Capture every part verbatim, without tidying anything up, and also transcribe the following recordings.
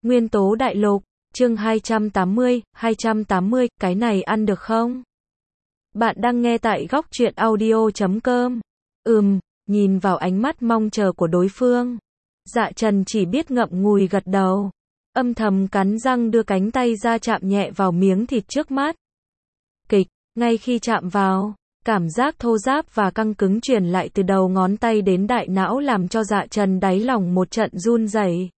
Nguyên tố đại lục, chương hai trăm tám mươi, hai trăm tám mươi, cái này ăn được không? Bạn đang nghe tại góc truyện audio chấm com. Ừm, nhìn vào ánh mắt mong chờ của đối phương. Dạ Trần chỉ biết ngậm ngùi gật đầu. Âm thầm cắn răng đưa cánh tay ra chạm nhẹ vào miếng thịt trước mắt. Kịch, ngay khi chạm vào, cảm giác thô ráp và căng cứng truyền lại từ đầu ngón tay đến đại não làm cho Dạ Trần đáy lòng một trận run rẩy.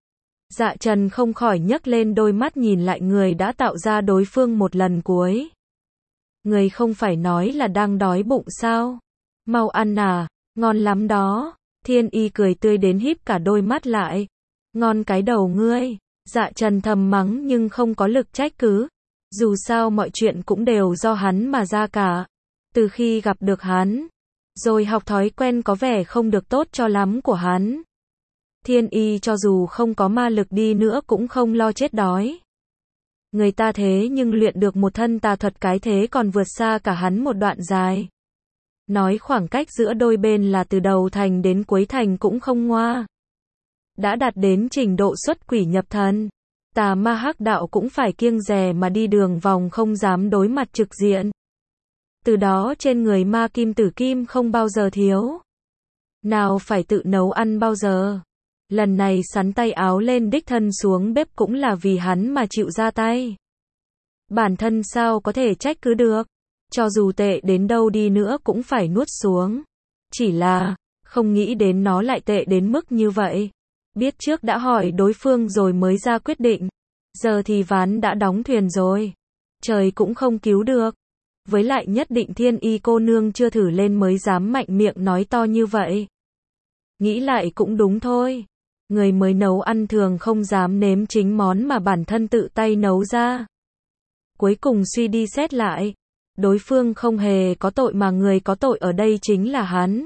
Dạ Trần không khỏi nhấc lên đôi mắt nhìn lại người đã tạo ra đối phương một lần cuối. Người không phải nói là đang đói bụng sao? Mau ăn à, ngon lắm đó. Thiên Y cười tươi đến híp cả đôi mắt lại. Ngon cái đầu ngươi. Dạ Trần thầm mắng nhưng không có lực trách cứ. Dù sao mọi chuyện cũng đều do hắn mà ra cả. Từ khi gặp được hắn, rồi học thói quen có vẻ không được tốt cho lắm của hắn. Thiên Y cho dù không có ma lực đi nữa cũng không lo chết đói. Người ta thế nhưng luyện được một thân tà thuật cái thế còn vượt xa cả hắn một đoạn dài. Nói khoảng cách giữa đôi bên là từ đầu thành đến cuối thành cũng không ngoa. Đã đạt đến trình độ xuất quỷ nhập thần. Tà ma hắc đạo cũng phải kiêng dè mà đi đường vòng không dám đối mặt trực diện. Từ đó trên người ma kim tử kim không bao giờ thiếu. Nào phải tự nấu ăn bao giờ. Lần này sắn tay áo lên đích thân xuống bếp cũng là vì hắn mà chịu ra tay. Bản thân sao có thể trách cứ được. Cho dù tệ đến đâu đi nữa cũng phải nuốt xuống. Chỉ là, không nghĩ đến nó lại tệ đến mức như vậy. Biết trước đã hỏi đối phương rồi mới ra quyết định. Giờ thì ván đã đóng thuyền rồi. Trời cũng không cứu được. Với lại nhất định Thiên Y cô nương chưa thử lên mới dám mạnh miệng nói to như vậy. Nghĩ lại cũng đúng thôi. Người mới nấu ăn thường không dám nếm chính món mà bản thân tự tay nấu ra. Cuối cùng suy đi xét lại. Đối phương không hề có tội mà người có tội ở đây chính là hắn.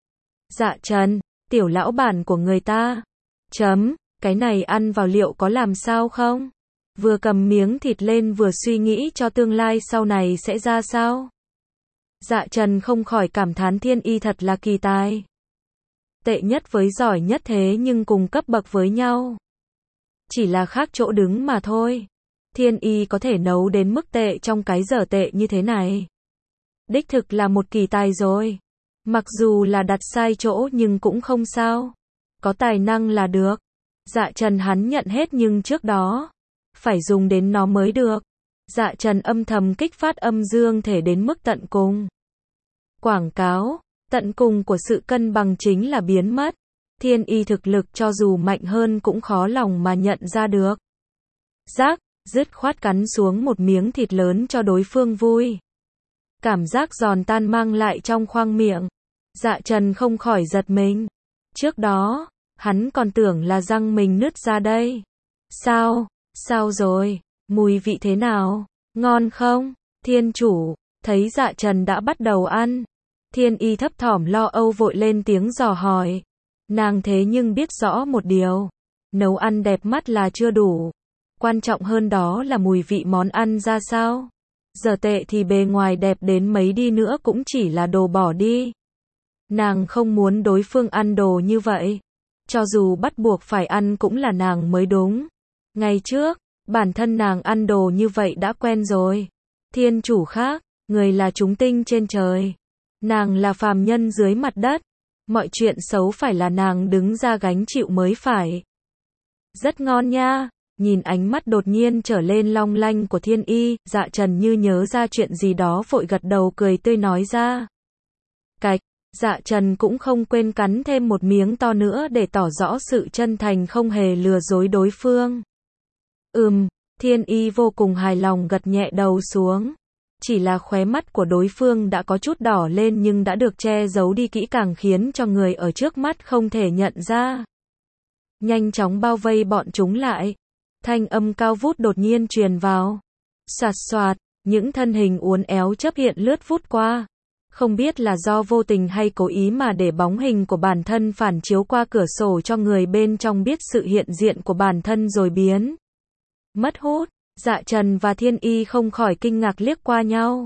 Dạ Trần, tiểu lão bản của người ta. Chấm, cái này ăn vào liệu có làm sao không? Vừa cầm miếng thịt lên vừa suy nghĩ cho tương lai sau này sẽ ra sao? Dạ Trần không khỏi cảm thán Thiên Y thật là kỳ tài. Tệ nhất với giỏi nhất thế nhưng cùng cấp bậc với nhau. Chỉ là khác chỗ đứng mà thôi. Thiên Y có thể nấu đến mức tệ trong cái dở tệ như thế này. Đích thực là một kỳ tài rồi. Mặc dù là đặt sai chỗ nhưng cũng không sao. Có tài năng là được. Dạ Trần hắn nhận hết nhưng trước đó phải dùng đến nó mới được. Dạ Trần âm thầm kích phát âm dương thể đến mức tận cùng. Quảng cáo, tận cùng của sự cân bằng chính là biến mất. Thiên Y thực lực cho dù mạnh hơn cũng khó lòng mà nhận ra được. Rác, dứt khoát cắn xuống một miếng thịt lớn cho đối phương vui. Cảm giác giòn tan mang lại trong khoang miệng. Dạ Trần không khỏi giật mình. Trước đó, hắn còn tưởng là răng mình nứt ra đây. Sao? Sao rồi? Mùi vị thế nào? Ngon không? Thiên chủ, thấy Dạ Trần đã bắt đầu ăn. Thiên Y thấp thỏm lo âu vội lên tiếng dò hỏi. Nàng thế nhưng biết rõ một điều. Nấu ăn đẹp mắt là chưa đủ. Quan trọng hơn đó là mùi vị món ăn ra sao. Giờ tệ thì bề ngoài đẹp đến mấy đi nữa cũng chỉ là đồ bỏ đi. Nàng không muốn đối phương ăn đồ như vậy. Cho dù bắt buộc phải ăn cũng là nàng mới đúng. Ngày trước, bản thân nàng ăn đồ như vậy đã quen rồi. Thiên chủ khác, người là chúng tinh trên trời. Nàng là phàm nhân dưới mặt đất. Mọi chuyện xấu phải là nàng đứng ra gánh chịu mới phải. Rất ngon nha. Nhìn ánh mắt đột nhiên trở lên long lanh của Thiên Y, Dạ Trần như nhớ ra chuyện gì đó vội gật đầu cười tươi nói ra. Cạch, Dạ Trần cũng không quên cắn thêm một miếng to nữa để tỏ rõ sự chân thành không hề lừa dối đối phương. Ừm, Thiên Y vô cùng hài lòng gật nhẹ đầu xuống. Chỉ là khóe mắt của đối phương đã có chút đỏ lên nhưng đã được che giấu đi kỹ càng khiến cho người ở trước mắt không thể nhận ra. Nhanh chóng bao vây bọn chúng lại. Thanh âm cao vút đột nhiên truyền vào. Soạt soạt, những thân hình uốn éo chớp hiện lướt vút qua. Không biết là do vô tình hay cố ý mà để bóng hình của bản thân phản chiếu qua cửa sổ cho người bên trong biết sự hiện diện của bản thân rồi biến mất hút. Dạ Trần và Thiên Y không khỏi kinh ngạc liếc qua nhau.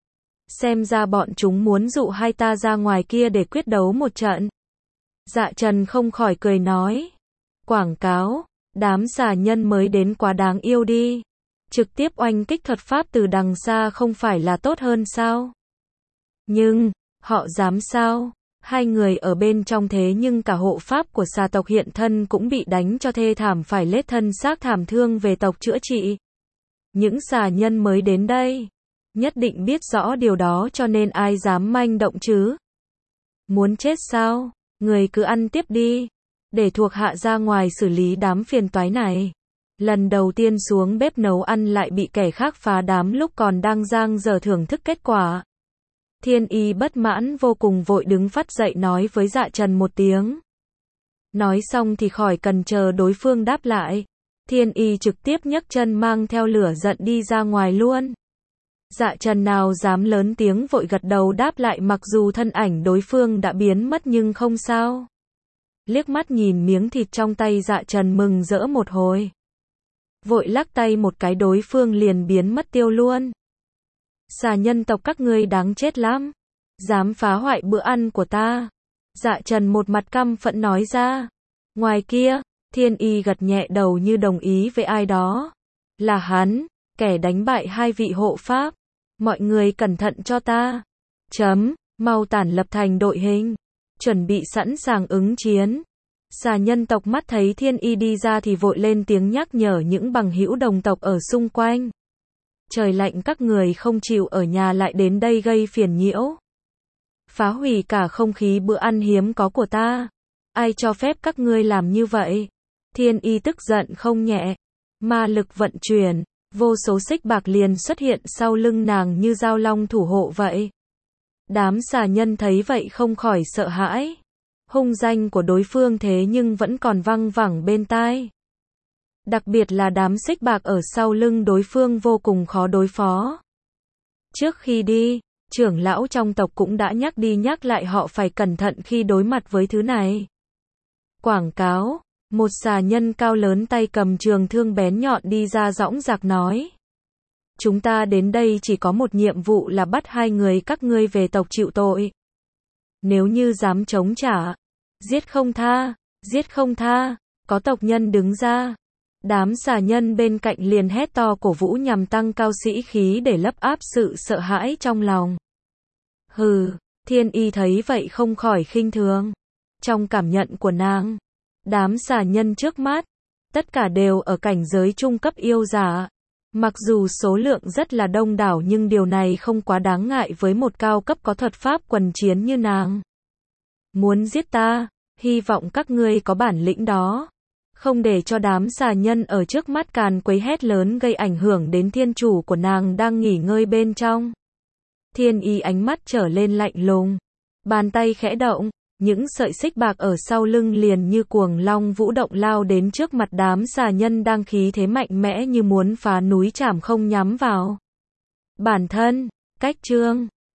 Xem ra bọn chúng muốn dụ hai ta ra ngoài kia để quyết đấu một trận. Dạ Trần không khỏi cười nói. Quảng cáo, Đám xà nhân mới đến quá đáng yêu đi. Trực tiếp oanh kích thuật pháp từ đằng xa không phải là tốt hơn sao? Nhưng, họ dám sao? Hai người ở bên trong thế nhưng cả hộ pháp của xà tộc hiện thân cũng bị đánh cho thê thảm phải lết thân xác thảm thương về tộc chữa trị. Những xà nhân mới đến đây, nhất định biết rõ điều đó cho nên ai dám manh động chứ? Muốn chết sao? Người cứ ăn tiếp đi, để thuộc hạ ra ngoài xử lý đám phiền toái này. Lần đầu tiên xuống bếp nấu ăn lại bị kẻ khác phá đám lúc còn đang giang dở thưởng thức kết quả. Thiên Y bất mãn vô cùng vội đứng phắt dậy nói với Dạ Trần một tiếng. Nói xong thì khỏi cần chờ đối phương đáp lại. Thiên Y trực tiếp nhấc chân mang theo lửa giận đi ra ngoài luôn. Dạ Trần nào dám lớn tiếng vội gật đầu đáp lại mặc dù thân ảnh đối phương đã biến mất nhưng không sao. Liếc mắt nhìn miếng thịt trong tay Dạ Trần mừng rỡ một hồi. Vội lắc tay một cái đối phương liền biến mất tiêu luôn. Xà nhân tộc các ngươi đáng chết lắm. Dám phá hoại bữa ăn của ta. Dạ Trần một mặt căm phẫn nói ra. Ngoài kia, Thiên Y gật nhẹ đầu như đồng ý với ai đó. Là hắn, kẻ đánh bại hai vị hộ pháp. Mọi người cẩn thận cho ta. Chấm, mau tản lập thành đội hình. Chuẩn bị sẵn sàng ứng chiến. Xà nhân tộc mắt thấy Thiên Y đi ra thì vội lên tiếng nhắc nhở những bằng hữu đồng tộc ở xung quanh. Trời lạnh các người không chịu ở nhà lại đến đây gây phiền nhiễu. Phá hủy cả không khí bữa ăn hiếm có của ta. Ai cho phép các ngươi làm như vậy? Thiên Y tức giận không nhẹ. Ma lực vận chuyển, vô số xích bạc liền xuất hiện sau lưng nàng như dao long thủ hộ vậy. Đám xà nhân thấy vậy không khỏi sợ hãi. Hung danh của đối phương thế nhưng vẫn còn văng vẳng bên tai. Đặc biệt là đám xích bạc ở sau lưng đối phương vô cùng khó đối phó. Trước khi đi, trưởng lão trong tộc cũng đã nhắc đi nhắc lại họ phải cẩn thận khi đối mặt với thứ này. Quảng cáo, một xà nhân cao lớn tay cầm trường thương bén nhọn đi ra dõng dạc nói. Chúng ta đến đây chỉ có một nhiệm vụ là bắt hai người các ngươi về tộc chịu tội. Nếu như dám chống trả, giết không tha, giết không tha, có tộc nhân đứng ra. Đám xà nhân bên cạnh liền hét to cổ vũ nhằm tăng cao sĩ khí để lấp áp sự sợ hãi trong lòng. Hừ, Thiên Y thấy vậy không khỏi khinh thường. Trong cảm nhận của nàng, đám xà nhân trước mắt, tất cả đều ở cảnh giới trung cấp yêu giả. Mặc dù số lượng rất là đông đảo nhưng điều này không quá đáng ngại với một cao cấp có thuật pháp quần chiến như nàng. Muốn giết ta, hy vọng các ngươi có bản lĩnh đó. Không để cho đám xà nhân ở trước mắt càn quấy hét lớn gây ảnh hưởng đến thiên chủ của nàng đang nghỉ ngơi bên trong. Thiên Y ánh mắt trở lên lạnh lùng. Bàn tay khẽ động, những sợi xích bạc ở sau lưng liền như cuồng long vũ động lao đến trước mặt đám xà nhân đang khí thế mạnh mẽ như muốn phá núi chảm không nhắm vào. Bản thân, cách chương